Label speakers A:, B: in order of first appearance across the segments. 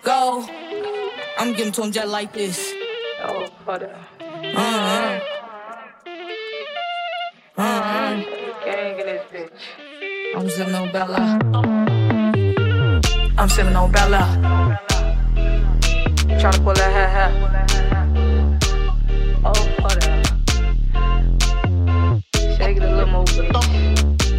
A: go. I'm giving to him just like this.
B: Oh, hold up. Gang in this bitch.
A: I'm sipping on Bella. I'm sipping on Bella.
B: Tryna pull that hat. Oh, hold up. Shake it a little more, bitch.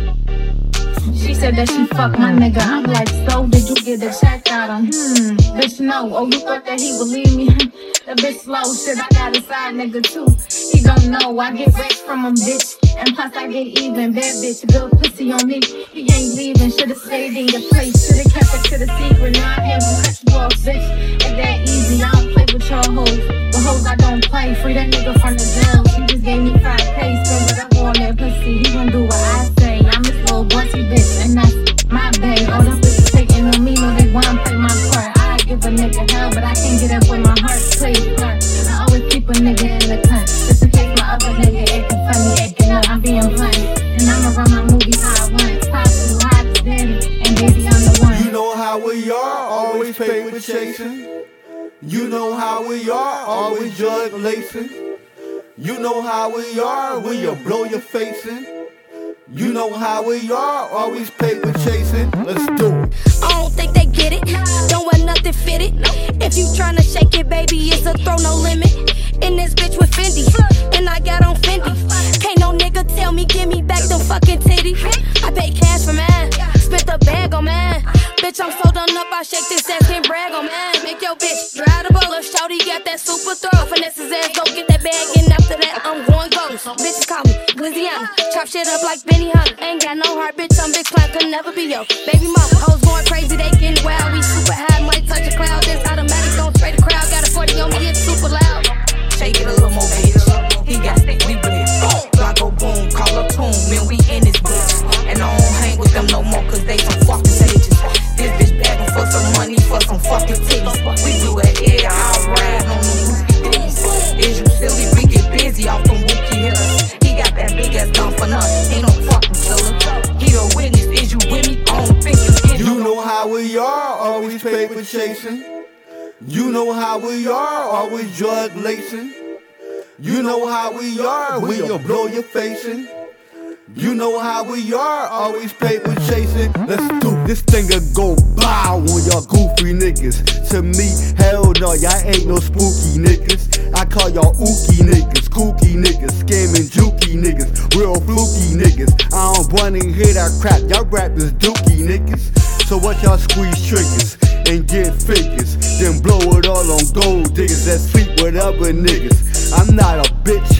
C: She said that she fucked my nigga. I'm like, so did you get the check out on? Bitch, no. Oh, you thought that he would leave me? The bitch slow. Shit, I got a side nigga too. He don't know. I get rich from him, bitch. And plus I get even. Bad bitch, good pussy on me. He ain't leaving. Should've stayed in your place. Should've kept it to the secret. Now I am gonna cut you off, bitch. It's that easy. I don't play with your hoes. But hoes I don't play. Free that nigga from the jail. He just gave me 5K. Spend whatever on that pussy. He gon' do what I say. I'm this little bossy bitch. And that's my babe. All them bitches taking on me. No, they wanna play my part. I give a nigga hell, but I can't get up with my heart. Play part. I always keep a nigga in the cunt. Just in case my other nigga acting funny, acting up. I'm being blunt. And I'ma run my movies how I want. Pop you hot as daddy. And baby, I'm the one.
D: You know how we are, always paper chasing. You know how we are, always jug lacing. You know how we are, when you blow your face in. You know how we are, always paper chasing. Let's do it.
E: I don't think they get it. Don't want nothing fitted. If you tryna shake it, baby, it's a throw no limit. In this bitch with Fendi, and I got on Fendi. Can't no nigga tell me, give me back them fucking titties. I pay cash for mine, spent the bag on mine. Bitch, I'm so done up, I shake this ass, can't brag on mine. Make your bitch dry the bowl. Shorty got that super throw. Finesse his ass, go get that bag, and after that, I'm going ghost. Bitches call me Glizziana, chop shit up like Benny Hunter. Ain't got no heart, bitch, I'm big clown, could never be yo baby mama. Hoes going crazy, they getting wild. We super high, might touch a cloud. This automatic, don't spray the crowd. Got a 40 on me, it's super loud.
A: Shake it a little more, bitch. He got stick, we with it. Glocko boom, call up tune, man, we in this bitch. And I don't hang with them no more, cause they some fucking sages. This bitch begging for some money, for some fucking titties. We do it, yeah, I'll ride on them rookie ditties. Is you silly? We get busy off them rookie hitters. He got that big ass gun for nothing, ain't no fucking killer. He the witness, is you with me? I don't think you get it.
D: You know how we are, always paper chasing. You know how we are, always drug lacing. You know how we are, when you blow your face in. You know how we are, always paper chasing. Let's do this thing and go bow on y'all goofy niggas. To me, hell no, y'all ain't no spooky niggas. I call y'all ookie niggas, kooky niggas, scamming jukey niggas, real fluky niggas. I don't wanna hear that crap, y'all rappers dookie niggas. So what y'all squeeze triggers and get figures, then blow it all on gold diggers that sleep with other niggas. I'm not a bitch,